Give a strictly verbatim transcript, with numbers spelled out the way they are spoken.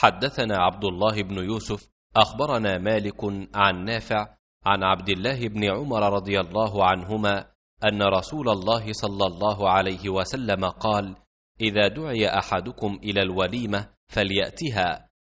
حدثنا عبد الله بن يوسف أخبرنا مالك عن نافع عن عبد الله بن عمر رضي الله عنهما أن رسول الله صلى الله عليه وسلم قال: إذا دعي أحدكم إلى الوليمة فليأتها،